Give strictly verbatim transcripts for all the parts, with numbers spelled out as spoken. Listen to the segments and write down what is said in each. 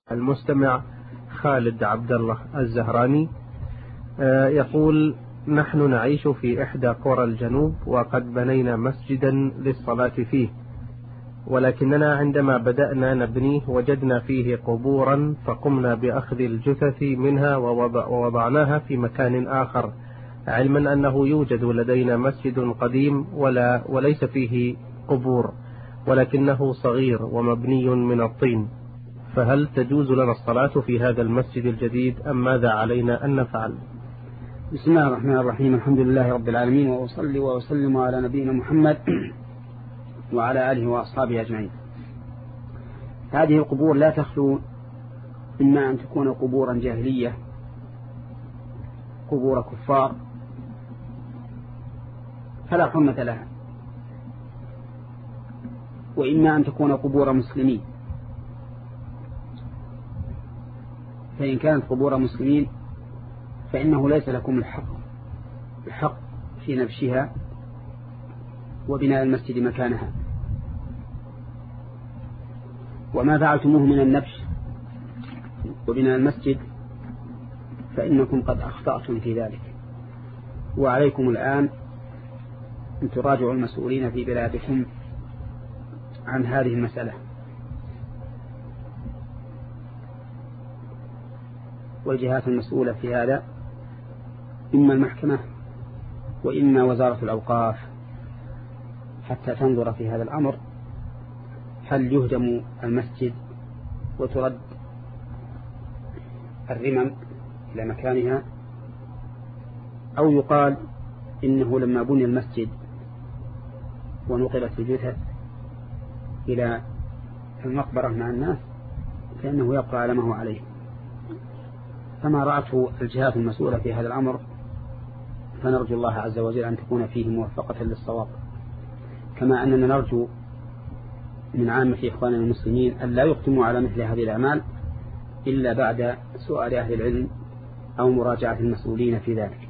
المستمع خالد عبد الله الزهراني يقول: نحن نعيش في إحدى قرى الجنوب وقد بنينا مسجدا للصلاة فيه، ولكننا عندما بدأنا نبنيه وجدنا فيه قبورا فقمنا بأخذ الجثث منها ووضعناها في مكان آخر، علما أنه يوجد لدينا مسجد قديم ولا وليس فيه قبور ولكنه صغير ومبني من الطين، فهل تجوز لنا الصلاة في هذا المسجد الجديد أم ماذا علينا أن نفعل؟ بسم الله الرحمن الرحيم. الحمد لله رب العالمين، وأصلي وأسلم على نبينا محمد وعلى آله وأصحابه أجمعين. هذه القبور لا تخلو إما أن تكون قبورا جاهلية، قبور كفار فلا حرمة لها، وإما أن تكون قبور مسلمين، فإن كانت قبور مسلمين فإنه ليس لكم الحق الحق في نبشها وبناء المسجد مكانها، وما فعلتموه من النبش وبناء المسجد فإنكم قد أخطأتم في ذلك، وعليكم الآن أن تراجعوا المسؤولين في بلادكم عن هذه المسألة. والجهات المسؤولة في هذا إما المحكمة وإما وزارة الأوقاف، حتى تنظر في هذا الأمر، هل يهدم المسجد وترد الرمم إلى مكانها، أو يقال إنه لما بني المسجد ونقلت الجثث إلى المقبرة مع الناس فإنه يبقى على ما هو عليه. فما رأته الجهات المسؤولة في هذا الأمر فنرجو الله عز وجل أن تكون فيه موفقة للصواب، كما أننا نرجو من عامة إخواننا المسلمين أن لا يقدموا على مثل هذه الأعمال إلا بعد سؤال أهل العلم أو مراجعة المسؤولين في ذلك.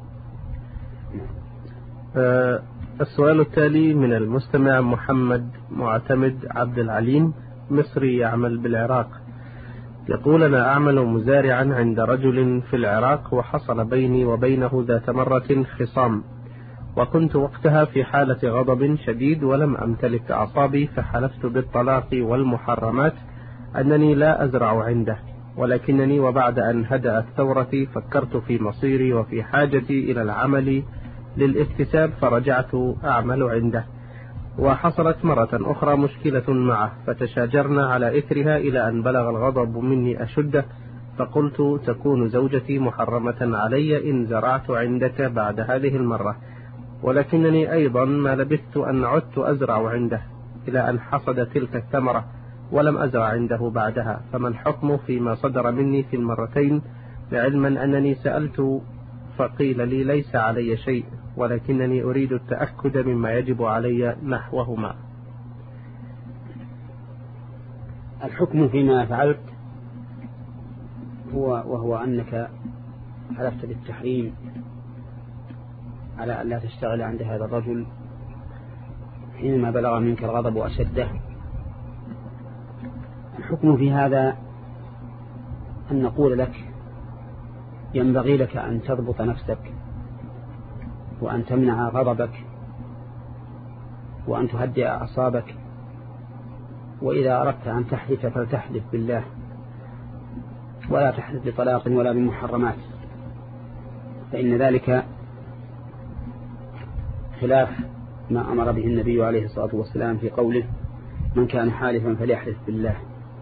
أه السؤال التالي من المستمع محمد معتمد عبد العليم، مصري يعمل بالعراق، يقول: أنا أعمل مزارعا عند رجل في العراق، وحصل بيني وبينه ذات مرة خصام، وكنت وقتها في حالة غضب شديد ولم أمتلك أعصابي، فحلفت بالطلاق والمحرمات أنني لا أزرع عنده، ولكنني وبعد أن هدأت ثورتي فكرت في مصيري وفي حاجتي إلى العمل للاكتساب، فرجعت أعمل عنده، وحصلت مرة أخرى مشكلة معه فتشاجرنا على إثرها إلى أن بلغ الغضب مني أشده، فقلت: تكون زوجتي محرمة علي إن زرعت عندك بعد هذه المرة، ولكنني أيضا ما لبثت أن عدت أزرع عنده إلى أن حصد تلك الثمرة ولم أزرع عنده بعدها، فما الحكم فيما صدر مني في المرتين، لعلما أنني سألت فقيل لي ليس علي شيء، ولكنني أريد التأكد مما يجب علي نحوهما؟ الحكم فيما فعلت هو وهو أنك حلفت بالتحريم على أن لا تشتغل عند هذا الرجل حينما بلغ منك الغضب وأشده. الحكم في هذا أن نقول لك: ينبغي لك أن تضبط نفسك وأن تمنع غضبك وأن تهدئ أعصابك، وإذا أردت أن تحلف فلتحلف بالله ولا تحلف بطلاق ولا بمحرمات، فإن ذلك خلاف ما أمر به النبي عليه الصلاة والسلام في قوله: من كان حالفا فليحلف بالله.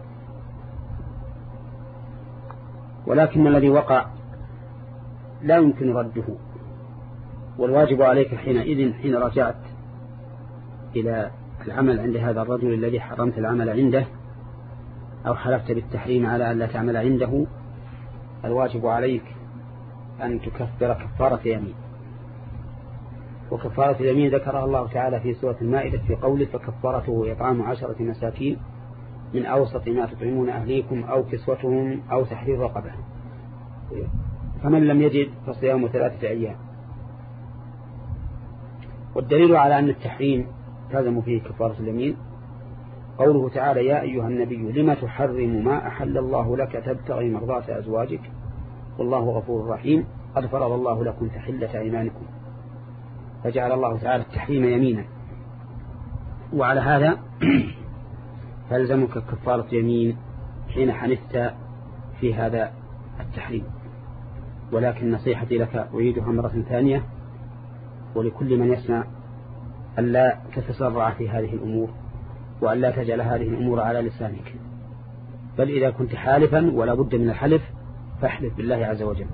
ولكن الذي وقع لا يمكن رده، والواجب عليك حينئذ حين رجعت إلى العمل عند هذا الرجل الذي حرمت العمل عنده أو حلفت بالتحريم على أن لا تعمل عنده، الواجب عليك أن تكفر كفارة يمين. وكفارة اليمين ذكرها الله تعالى في سورة المائدة في قوله: فكفارته إطعام عشرة مساكين من أوسط ما تطعمون أهليكم أو كسوتهم أو تحرير رقبة، فمن لم يجد فصيام ثلاثة أيام. والدليل على أن التحريم لازم فيه كفارة اليمين قوله تعالى يا أيها النبي لما تحرم ما أحل الله لك تبتغي مرضات أزواجك والله غفور رحيم قد فرض الله لكم تحلة أيمانكم، فجعل الله تعالى التحريم يمينا، وعلى هذا فالزمك كفارة يمين حين حنثت في هذا التحريم. ولكن نصيحتي لك أعيدها مرة ثانية ولكل من يسمع ألا تتسرع في هذه الأمور، وألا تجعل هذه الأمور على لسانك، بل إذا كنت حالفا ولا بد من الحلف فاحلف بالله عز وجل.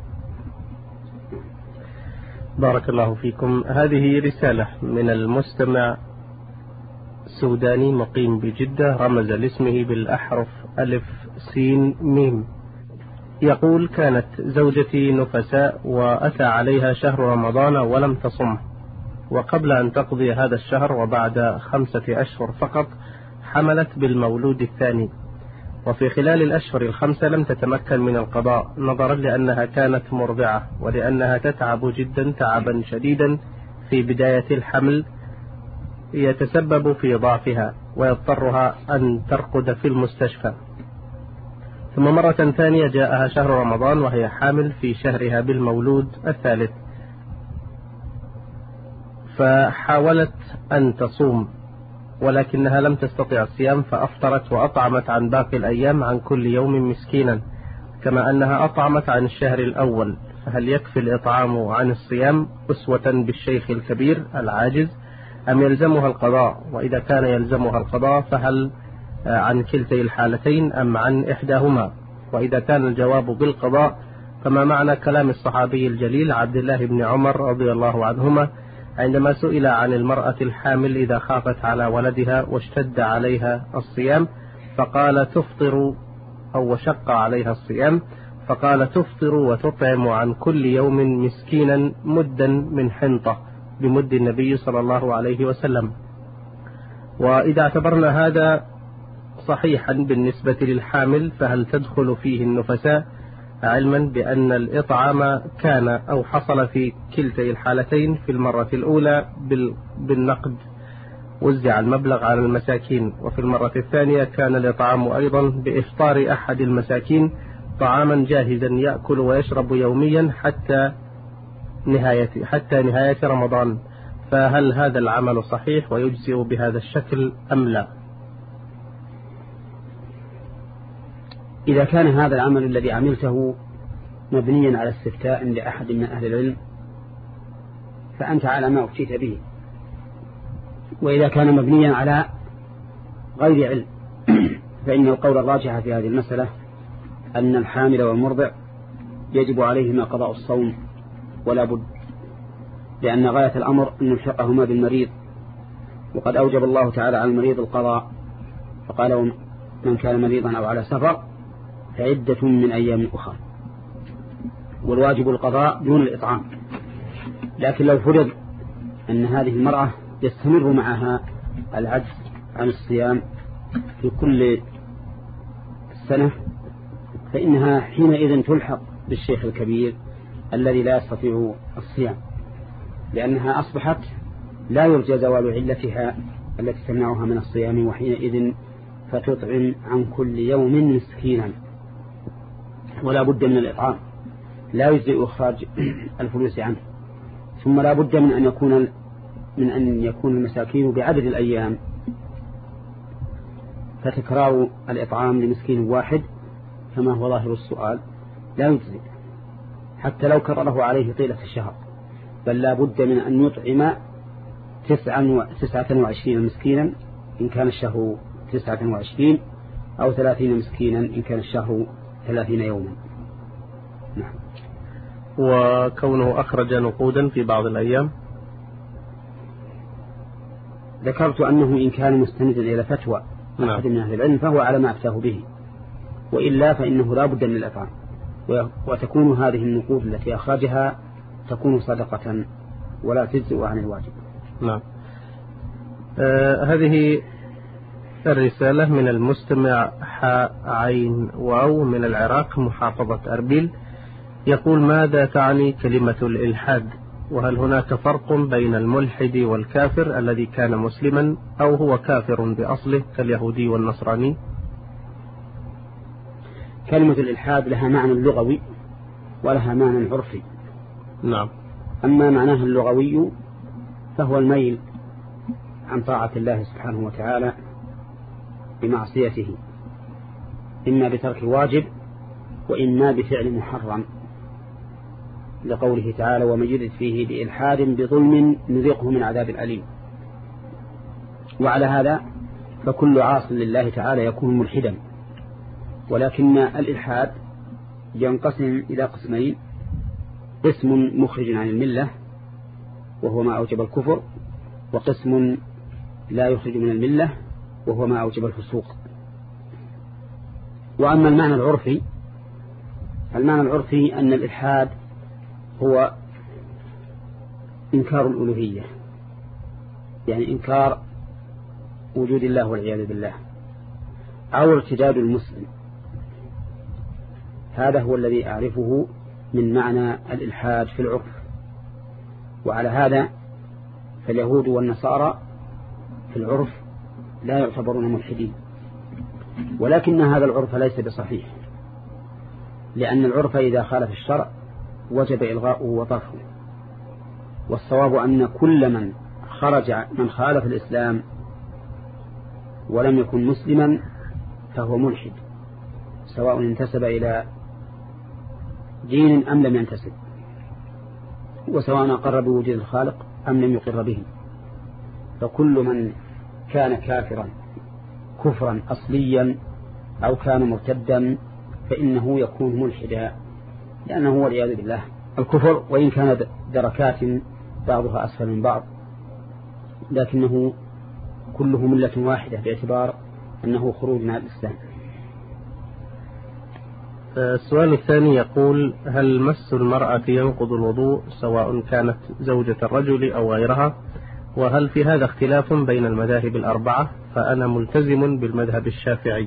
بارك الله فيكم. هذه رسالة من المستمع سوداني مقيم بجدة، رمز لاسمه بالأحرف ألف سين ميم. يقول كانت زوجتي نفساء وأتى عليها شهر رمضان ولم تصم، وقبل أن تقضي هذا الشهر وبعد خمسة أشهر فقط حملت بالمولود الثاني، وفي خلال الأشهر الخمسة لم تتمكن من القضاء نظرا لأنها كانت مرضعة ولأنها تتعب جدا تعبا شديدا في بداية الحمل يتسبب في ضعفها ويضطرها أن ترقد في المستشفى. ثم مرة ثانية جاءها شهر رمضان وهي حامل في شهرها بالمولود الثالث، فحاولت أن تصوم ولكنها لم تستطع الصيام فأفطرت وأطعمت عن باقي الأيام عن كل يوم مسكينا كما أنها أطعمت عن الشهر الأول، فهل يكفي الإطعام عن الصيام أسوة بالشيخ الكبير العاجز أم يلزمها القضاء؟ وإذا كان يلزمها القضاء فهل عن كلتي الحالتين أم عن إحداهما؟ وإذا كان الجواب بالقضاء فما معنى كلام الصحابي الجليل عبد الله بن عمر رضي الله عنهما عندما سئل عن المرأة الحامل إذا خافت على ولدها واشتد عليها الصيام فقال تفطر أو وشق عليها الصيام فقال تفطر وتطعم عن كل يوم مسكينا مدا من حنطة بمد النبي صلى الله عليه وسلم. وإذا اعتبرنا هذا صحيحا بالنسبة للحامل فهل تدخل فيه النفساء، علما بأن الإطعام كان أو حصل في كلتي الحالتين؟ في المرة الأولى بالنقد وزع المبلغ على المساكين، وفي المرة الثانية كان الإطعام أيضا بإفطار أحد المساكين طعاما جاهزا يأكل ويشرب يوميا حتى نهاية حتى نهاية رمضان، فهل هذا العمل صحيح ويجزئ بهذا الشكل أم لا؟ إذا كان هذا العمل الذي عملته مبنيا على استفتاء لأحد من أهل العلم فأنت على ما أفتيت به، وإذا كان مبنيا على غير علم فإن القول الراجح في هذه المسألة أن الحامل والمرضع يجب عليهما قضاء الصوم ولا بد، لأن غاية الأمر أن نلحقهما بالمريض، وقد أوجب الله تعالى على المريض القضاء فقال من كان مريضا أو على سفر فعدة من أيام أخرى، والواجب القضاء دون الإطعام. لكن لو فرض أن هذه المرأة يستمر معها العجز عن الصيام في كل سنة فإنها حينئذ تلحق بالشيخ الكبير الذي لا يستطيع الصيام، لأنها أصبحت لا يرجى زوال علتها التي تمنعها من الصيام، وحينئذ فتطعم عن كل يوم مسكينا ولا بد من الإطعام، لا يجزئ إخراج الفلوس عنه. ثم لا بد من أن يكون من أن يكون المساكين بعدد الأيام، فتكرار الإطعام لمسكين واحد كما هو ظاهر السؤال لا يجزئ حتى لو كرره عليه طيلة الشهر، بل لا بد من أن يطعم تسعة وعشرين مسكينا إن كان الشهر تسعة وعشرين أو ثلاثين مسكينا إن كان الشهر ثلاثين يوما. نعم. وكونه أخرج نقودا في بعض الأيام؟ ذكرت أنه إن كان مستندا إلى فتوى أحد من أهل العلم فهو على ما أفتاه به، وإلا فإنه لا بد من الإطعام، وتكون هذه النقود التي أخرجها تكون صدقة ولا تجزئ عن الواجب. نعم. آه هذه الرسالة من المستمع حاء عين واو من العراق محافظة أربيل، يقول ماذا تعني كلمة الإلحاد، وهل هناك فرق بين الملحد والكافر الذي كان مسلما أو هو كافر بأصله كاليهودي والنصراني؟ كلمة الإلحاد لها معنى لغوي ولها معنى عرفي. نعم. أما معناها اللغوي فهو الميل عن طاعة الله سبحانه وتعالى بمعصيته، إما بترك واجب وإما بفعل محرم، لقوله تعالى: ومن يرد فيه بإلحاد بظلم نذقه من عذاب أليم. وعلى هذا فكل عاص لله تعالى يكون ملحدا، ولكن الإلحاد ينقسم إلى قسمين: قسم مخرج عن الملة وهو ما أوجب الكفر، وقسم لا يخرج من الملة وهو ما أوجب الفسوق. وأما المعنى العرفي، المعنى العرفي أن الإلحاد هو إنكار الألوهية، يعني إنكار وجود الله والعياذ بالله، أو ارتداد المسلم. هذا هو الذي أعرفه من معنى الإلحاد في العرف. وعلى هذا فاليهود والنصارى في العرف لا يعتبرون ملحدين، ولكن هذا العرف ليس بصحيح، لأن العرف إذا خالف الشرع وجب إلغاؤه وطرحه. والصواب أن كل من خرج من خالف الإسلام ولم يكن مسلما فهو ملحد، سواء انتسب إلى دين أم لم ينتسب، وسواء أقر بوجود الخالق أم لم يقر به. فكل من كان كافرا كفرا أصليا أو كان مرتدا فإنه يكون ملحدا، لأنه هو والعياذ بالله الكفر وإن كان دركات بعضها أسفل من بعض، لكنه كله ملة واحدة باعتبار أنه خروج من الإسلام. السؤال الثاني يقول: هل مس المرأة ينقض الوضوء سواء كانت زوجة الرجل أو غيرها؟ وهل في هذا اختلاف بين المذاهب الأربعة؟ فأنا ملتزم بالمذهب الشافعي.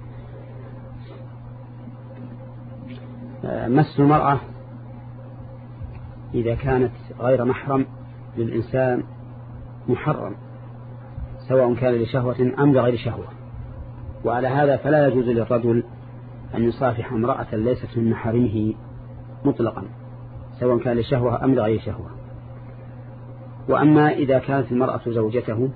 مس المرأة إذا كانت غير محرم للإنسان محرم، سواء كان لشهوة أم لغير شهوة. وعلى هذا فلا يجوز للرجل أن يصافح امرأة ليست من محارمه مطلقا، سواء كان لشهوة أم لغير شهوة. وأما إذا كانت المرأة زوجته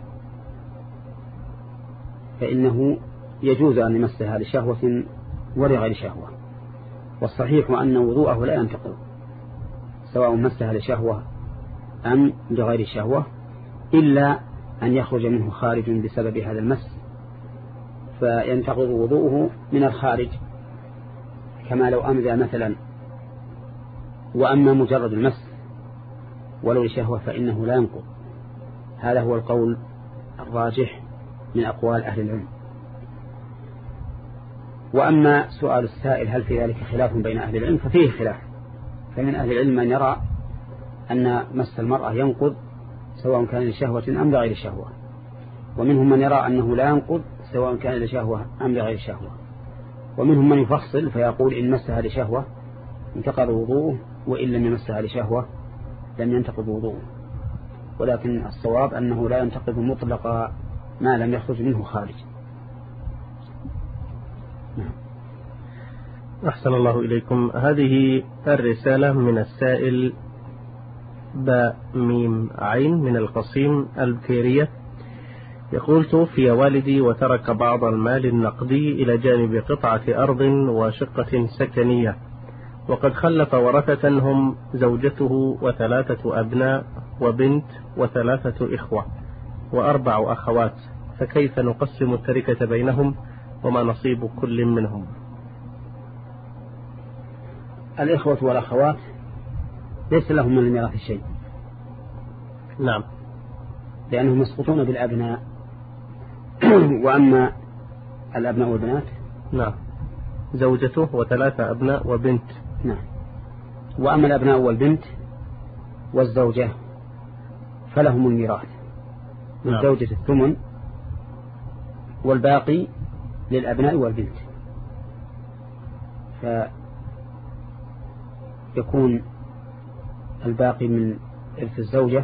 فإنه يجوز أن يمسها لشهوة ولغير شهوة، والصحيح أن وضوءه لا ينتقض سواء مسها لشهوة أم لغير شهوة، إلا أن يخرج منه خارج بسبب هذا المس فينتقض وضوءه من الخارج، كما لو أمذى مثلا. وأما مجرد المس ولو لشهوة فإنه لا ينقض. هذا هو القول الراجح من أقوال أهل العلم. وأما سؤال السائل هل في ذلك خلاف بين أهل العلم، ففيه خلاف. فمن أهل العلم من يرى أن مس المرأة ينقض سواء كان لشهوة أم لغير شهوة، ومنهم من يرى أنه لا ينقض سواء كان لشهوة أم لغير شهوة، ومنهم من يفصل فيقول إن مسها لشهوة انتقض وضوءه، وإن لم يمسها لشهوة لم ينتقض وضوءه. ولكن الصواب أنه لا ينتقض مطلقا ما لم يخرج منه خارج. أحسن الله إليكم. هذه الرسالة من السائل باء ميم عين من القصيم البكيرية، يقول: توفي والدي وترك بعض المال النقدي إلى جانب قطعة أرض وشقة سكنية، وقد خلف ورثة هم زوجته وثلاثة أبناء وبنت وثلاثة إخوة وأربع أخوات، فكيف نقسم التركة بينهم وما نصيب كل منهم؟ الإخوة والأخوات ليس لهم من الميراث شيء. نعم، لأنهم يسقطون بالأبناء. وأما الأبناء والبنات، نعم، زوجته وثلاثة أبناء وبنت. نعم. وأما الأبناء والبنت والزوجة فلهم الميراث، للزوجة نعم. الثمن، والباقي للأبناء والبنت. فيكون الباقي من إرث الزوجة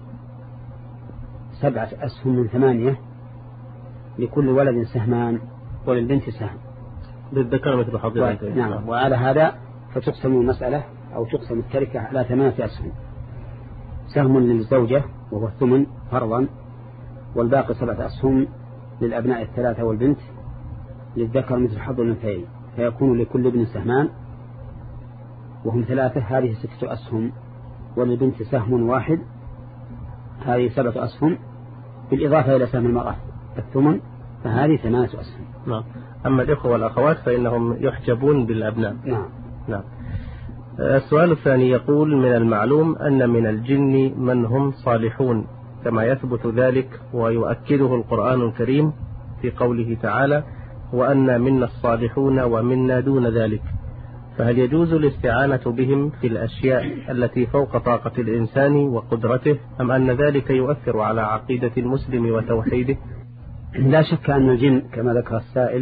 سبعة أسهم من ثمانية، لكل ولد سهمان وللبنت سهم. للذكر مثل حظ الأنثيين. نعم. وعلى هذا فتقسم المسألة أو تقسم التركة على ثمانية أسهم: سهم للزوجة وهو الثمن فرضا، والباقي سبعة أسهم للأبناء الثلاثة والبنت للذكر مثل حظ الأنثيين، فيكون لكل ابن سهمان وهم ثلاثة، هذه ستة أسهم، وللبنت سهم واحد، هذه سبعة أسهم، بالإضافة إلى سهم المرأة الثمن، فهذه ثمانية أسهم. نعم. أما الإخوة والأخوات فإنهم يحجبون بالأبناء. نعم. نعم. السؤال الثاني يقول: من المعلوم أن من الجن من هم صالحون كما يثبت ذلك ويؤكده القرآن الكريم في قوله تعالى: وأن منا الصالحون ومنا دون ذلك، فهل يجوز الاستعانة بهم في الأشياء التي فوق طاقة الإنسان وقدرته، أم أن ذلك يؤثر على عقيدة المسلم وتوحيده؟ لا شك أن الجن كما ذكر السائل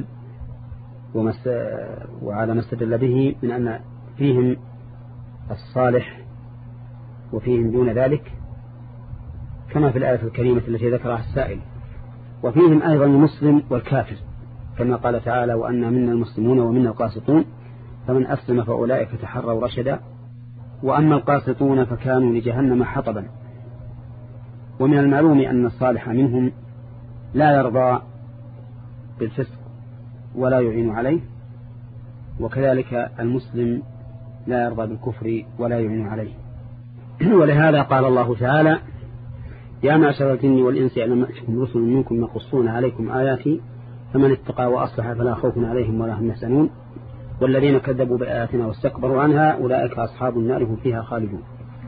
وعلى ما استدل به من أن فيهم الصالح وفيهم دون ذلك كما في الآية الكريمة التي ذكرها السائل، وفيهم أيضا المسلم والكافر كما قال تعالى: وأن منا المسلمون ومنا القاسطون فمن أسلم فأولئك تحروا رشدا، وأما القاسطون فكانوا لجهنم حطبا. ومن المعلوم أن الصالح منهم لا يرضى بالفسق ولا يعين عليه، وكذلك المسلم لا يرضى بالكفر ولا يعين عليه. ولهذا قال الله تعالى: يا معشر الجن والإنس ألم يأتكم رسل منكم يقصون عليكم آياتي فمن اتقى وأصلح فلا خوف عليهم ولا هم يحزنون والذين كذبوا بآياتنا واستكبروا عنها أولئك أصحاب النار هم فيها خالدون.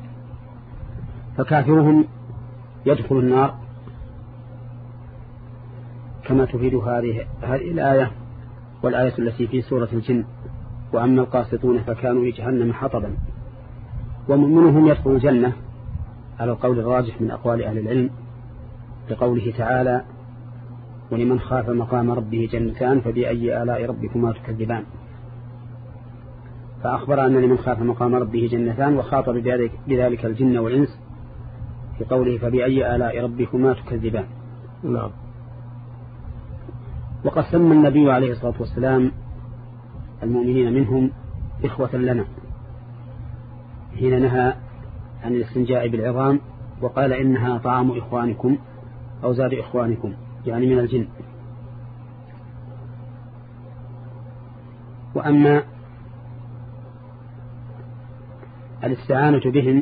فكافرهم يدخل النار كما تفيد هذه هذه الآية والآية التي في سورة الجن: وأما القاسطون فكانوا لجهنم حطبا. ومؤمنهم يدخل الجنة على القول الراجح من أقوال أهل العلم، لقوله تعالى: ولمن خاف مقام ربه جنتان فبأي آلاء ربكما تكذبان. فأخبر أن لمن خاف مقام ربه جنتان، وخاطب بذلك الجن والإنس في قوله فبأي آلاء ربكما تكذبان. نعم. وقد سمى النبي عليه الصلاة والسلام المؤمنين منهم إخوة لنا حين نهى عن الاستنجاء بالعظام وقال إنها طعام إخوانكم أو زاد إخوانكم، يعني من الجن. وأما الاستعانة بهم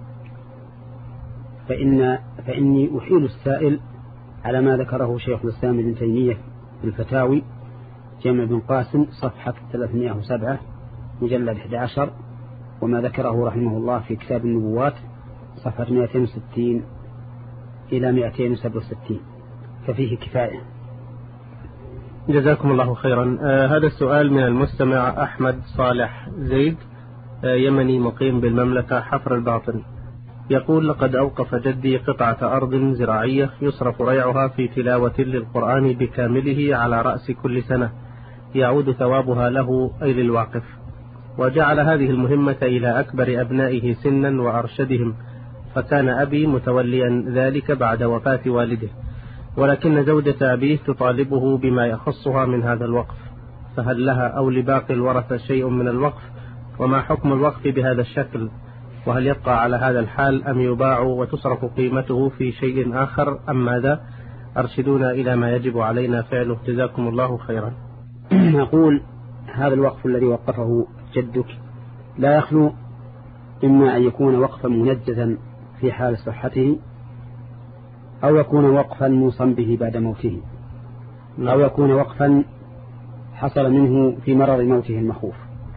فإن فإني أحيل السائل على ما ذكره شيخ الإسلام ابن تيمية في الفتاوي جامع بن قاسم صفحة ثلاثمائة وسبعة مجلد أحد عشر، وما ذكره رحمه الله في كتاب النبوات صفحة مئتين وستين إلى مئتين وسبعة وستين، ففيه كفاية. جزاكم الله خيرا. آه هذا السؤال من المستمع أحمد صالح زيد، آه يمني مقيم بالمملكة حفر الباطن، يقول: لقد أوقف جدي قطعة أرض زراعية يصرف ريعها في تلاوة للقرآن بكامله على رأس كل سنة يعود ثوابها له أي للواقف، وجعل هذه المهمة إلى أكبر أبنائه سنا وأرشدهم، فكان أبي متوليا ذلك بعد وفاة والده، ولكن زوجة أبيه تطالبه بما يخصها من هذا الوقف، فهل لها أو لباقي الورثة شيء من الوقف؟ وما حكم الوقف بهذا الشكل؟ وهل يبقى على هذا الحال أم يباع وتصرف قيمته في شيء آخر أم ماذا؟ أرشدونا إلى ما يجب علينا فعله، جزاكم الله خيرا. نقول هذا الوقف الذي وقفه جدك لا يخلو إما أن يكون وقفا منجزا في حال صحته، أو يكون وقفا موصى به بعد موته، أو يكون وقفا حصل منه في مرض موته المخوف.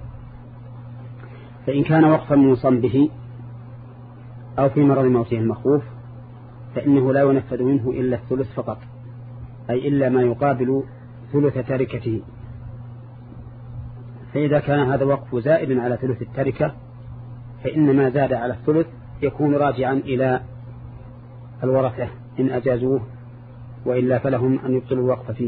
فإن كان وقفا موصى به أو في مرض موته المخوف فإنه لا ينفذ منه إلا الثلث فقط، أي إلا ما يقابل ثلث تركته. فإذا كان هذا الوقف زائدا على ثلث التركة فإن ما زاد على الثلث يكون راجعا إلى الورثة إن أجازوه، وإلا فلهم أن يبطلوا الوقف فيه.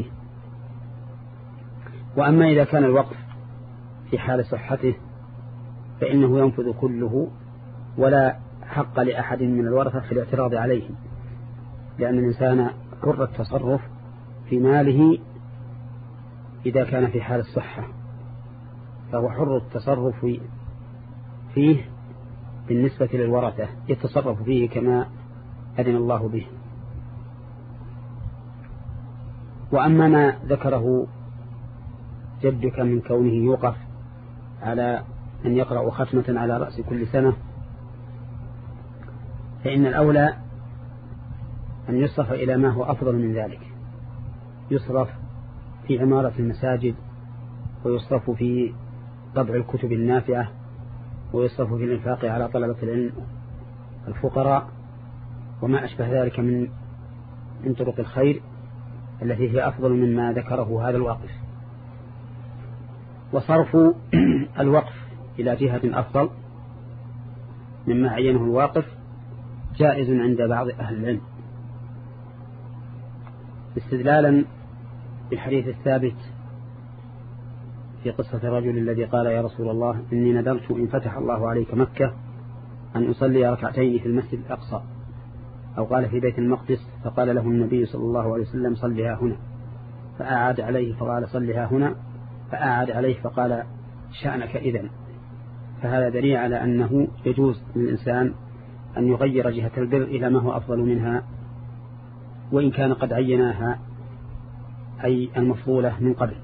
وأما إذا كان الوقف في حال صحته فإنه ينفذ كله ولا حق لأحد من الورثة في الاعتراض عليه، لأن الإنسان حر التصرف في ماله إذا كان في حال الصحة، فهو حر التصرف فيه بالنسبة للورثة، يتصرف فيه كما أذن الله به. وأما ما ذكره جدك من كونه يوقف على أن يقرأ ختمة على رأس كل سنة، فإن الأولى أن يصرف إلى ما هو أفضل من ذلك، يصرف في عمارة المساجد، ويصرف في طبع الكتب النافعة، ويصرف في الإنفاق على طلبة العلم الفقراء وما أشبه ذلك من من طرق الخير التي هي أفضل مما ذكره هذا الواقف. وصرف الوقف إلى جهة أفضل مما عينه الواقف جائز عند بعض أهل العلم، استدلالا بالحديث الثابت في قصة الرجل الذي قال يا رسول الله إني نذرت إن فتح الله عليك مكة أن أصلي ركعتين في المسجد الأقصى، أو قال في بيت المقدس، فقال له النبي صلى الله عليه وسلم صلها هنا، فأعاد عليه فقال صلها هنا، فأعاد عليه فقال شأنك إذن. فهذا دليل على أنه يجوز للإنسان أن يغير جهة البر إلى ما هو أفضل منها، وإن كان قد عيناها أي المفضولة من قبل.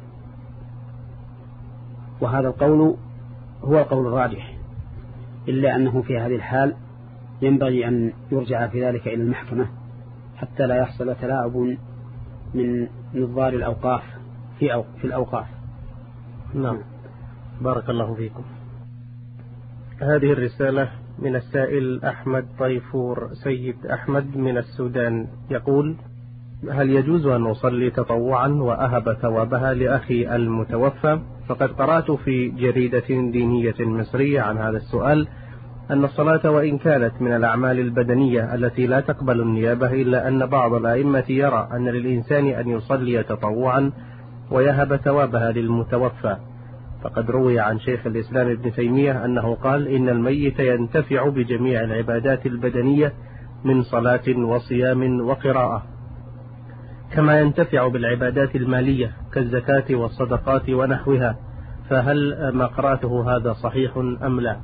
وهذا القول هو القول الراجح، إلا أنه في هذه الحال ينبغي أن يرجع في ذلك إلى المحكمة حتى لا يحصل تلاعب من نظار الأوقاف في, أو في الأوقاف. نعم، بارك الله فيكم. هذه الرسالة من السائل أحمد طيفور سيد أحمد من السودان، يقول: هل يجوز أن أصلي تطوعا وأهب ثوابها لأخي المتوفى؟ فقد قرأت في جريدة دينية مصرية عن هذا السؤال أن الصلاة وإن كانت من الأعمال البدنية التي لا تقبل النيابة، إلا أن بعض الأئمة يرى أن للإنسان أن يصلي تطوعا ويهب ثوابها للمتوفى. فقد روي عن شيخ الإسلام ابن تيمية أنه قال إن الميت ينتفع بجميع العبادات البدنية من صلاة وصيام وقراءة، كما ينتفع بالعبادات المالية كالزكاة والصدقات ونحوها، فهل ما قرأته هذا صحيح أم لا؟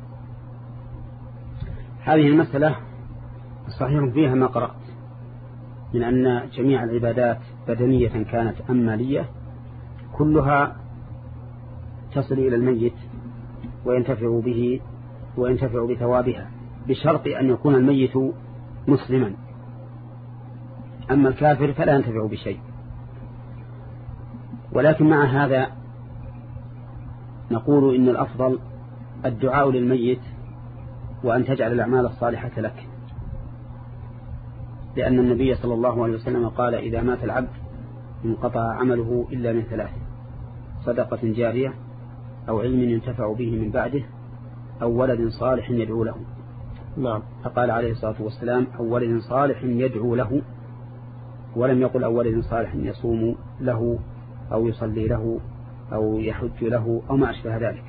هذه المسألة صحيح فيها ما قرأت من أن جميع العبادات بدنية كانت أم مالية كلها تصل إلى الميت وينتفع به وينتفع بثوابها، بشرط أن يكون الميت مسلما، أما الكافر فلا ينتفع بشيء. ولكن مع هذا نقول إن الأفضل الدعاء للميت وأن تجعل الأعمال الصالحة لك، لأن النبي صلى الله عليه وسلم قال إذا مات العبد انقطع عمله إلا من ثلاث: صدقة جارية، أو علم ينتفع به من بعده، أو ولد صالح يدعو له. نعم. فقال عليه الصلاة والسلام أو ولد صالح يدعو له، ولم يقل أو ولد صالح يصوم له أو يصلي له أو يحج له أو ما أشبه ذلك.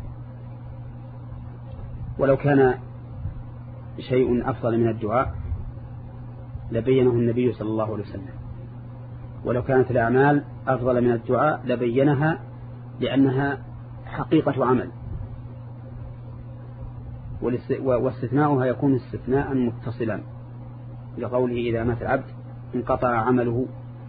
ولو كان شيء أفضل من الدعاء لبينه النبي صلى الله عليه وسلم، ولو كانت الأعمال أفضل من الدعاء لبينها، لأنها حقيقة عمل، واستثناؤها يكون استثناء متصلا لقوله إذا مات العبد انقطع عمله.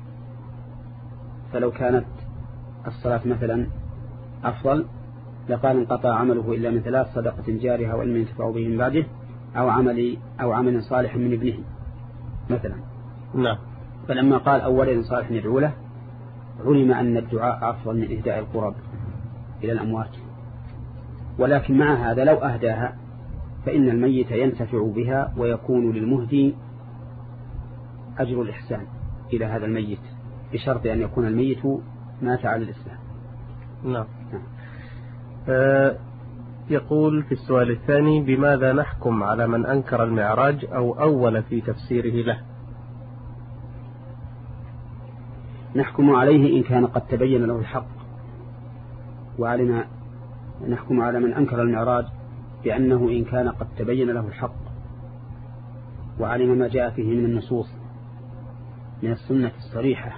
فلو كانت الصلاة مثلا أفضل لقال انقطع عمله إلا من ثلاث: صدقة جارية أو علم ينتفع به من بعده أو عمل أو عمل صالح من ابنه مثلا. نعم. فلما قال أو ولد صالح يدعو له علم أن الدعاء أفضل من إهداء القرب إلى الأموات. ولكن مع هذا لو أهداها فإن الميت ينتفع بها ويكون للمهدي أجر الإحسان إلى هذا الميت، بشرط أن يكون الميت مات على الإسلام. نعم. آه يقول في السؤال الثاني: بماذا نحكم على من أنكر المعراج أو أول في تفسيره له؟ نحكم عليه إن كان قد تبين له الحق، وعلينا نحكم على من أنكر المعراج بأنه إن كان قد تبين له الحق وعلم ما جاء فيه من النصوص من السنة الصريحة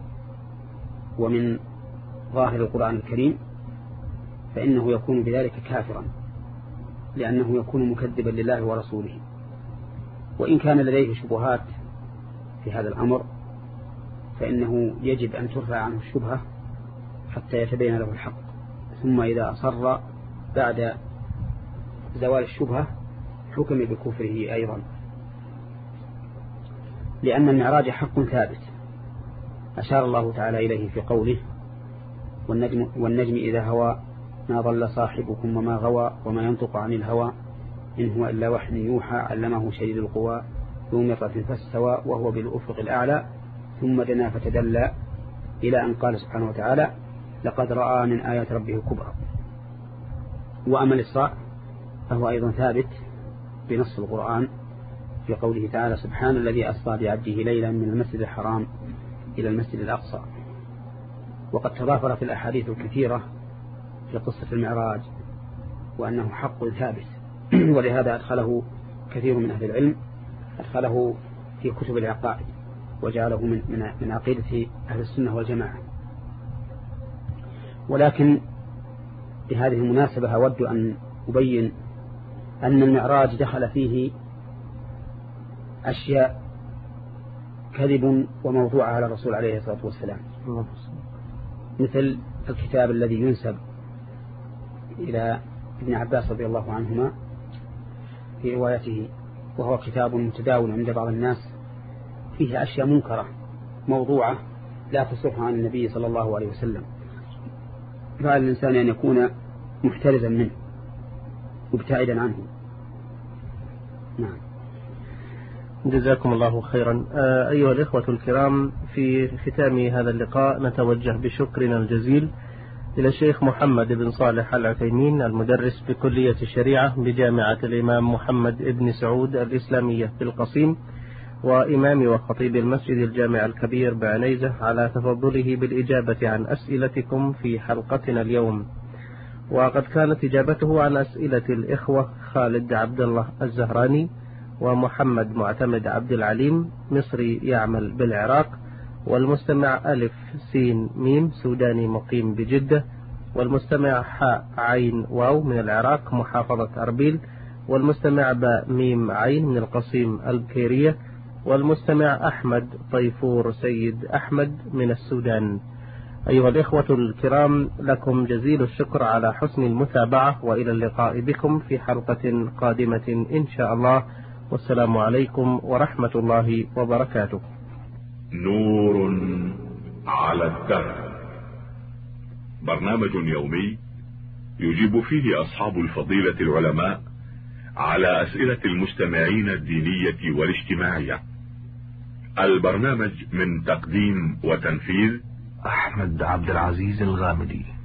ومن ظاهر القرآن الكريم فإنه يكون بذلك كافرا، لأنه يكون مكذبا لله ورسوله. وإن كان لديه شبهات في هذا الأمر فإنه يجب أن ترفع عنه الشبهة حتى يتبين له الحق، ثم إذا أصر بعد زوال الشبهة حكم بكفره أيضا، لأن المعراج حق ثابت أشار الله تعالى إليه في قوله والنجم, والنجم إذا هوى ما ضل صاحبكم وما غوى وما ينطق عن الهوى إن هو إلا وحي يوحى علمه شديد القوى ذو مرة فاستوى وهو بالأفق الأعلى ثم دنا فتدلى إلى أن قال سبحانه وتعالى لقد رأى من آيات ربه كبرى. وأما الإسراء فهو أيضا ثابت بنص القرآن في قوله تعالى سبحان الذي أسرى بعبده ليلا من المسجد الحرام إلى المسجد الأقصى. وقد تضافر في الأحاديث الكثيرة في قصة المعراج وأنه حق ثابت، ولهذا أدخله كثير من أهل العلم أدخله في كتب العقائد وجعله من, من, من عقيدة أهل السنة والجماعة. ولكن بهذه المناسبة أود أن أبين أن المعراج دخل فيه أشياء كذب وموضوع على الرسول عليه الصلاة والسلام، مثل الكتاب الذي ينسب إلى ابن عباس رضي الله عنهما في روايته، وهو كتاب متداول عند بعض الناس فيه أشياء منكرة موضوعة لا تصح عن النبي صلى الله عليه وسلم، فعلى الإنسان أن يكون محترزا منه مبتعدا عنه. نعم. جزاكم الله خيرا. أيها الإخوة الكرام، في ختام هذا اللقاء نتوجه بشكرنا الجزيل إلى الشيخ محمد بن صالح العثيمين المدرس بكلية الشريعة بجامعة الإمام محمد بن سعود الإسلامية في القصيم، وإمام وخطيب المسجد الجامع الكبير بعنيزة، على تفضله بالإجابة عن أسئلتكم في حلقتنا اليوم. وقد كانت إجابته عن أسئلة الإخوة خالد عبد الله الزهراني ومحمد معتمد عبد العليم مصري يعمل بالعراق، والمستمع ألف سين ميم سوداني مقيم بجدة، والمستمع حاء عين واو من العراق محافظة أربيل، والمستمع باء ميم عين من القصيم البكيرية، والمستمع أحمد طيفور سيد أحمد من السودان. أيها الإخوة الكرام، لكم جزيل الشكر على حسن المتابعة، وإلى اللقاء بكم في حلقة قادمة إن شاء الله، والسلام عليكم ورحمة الله وبركاته. نور على الدرب، برنامج يومي يجيب فيه أصحاب الفضيلة العلماء على أسئلة المستمعين الدينية والاجتماعية. البرنامج من تقديم وتنفيذ أحمد عبد العزيز الغامدي.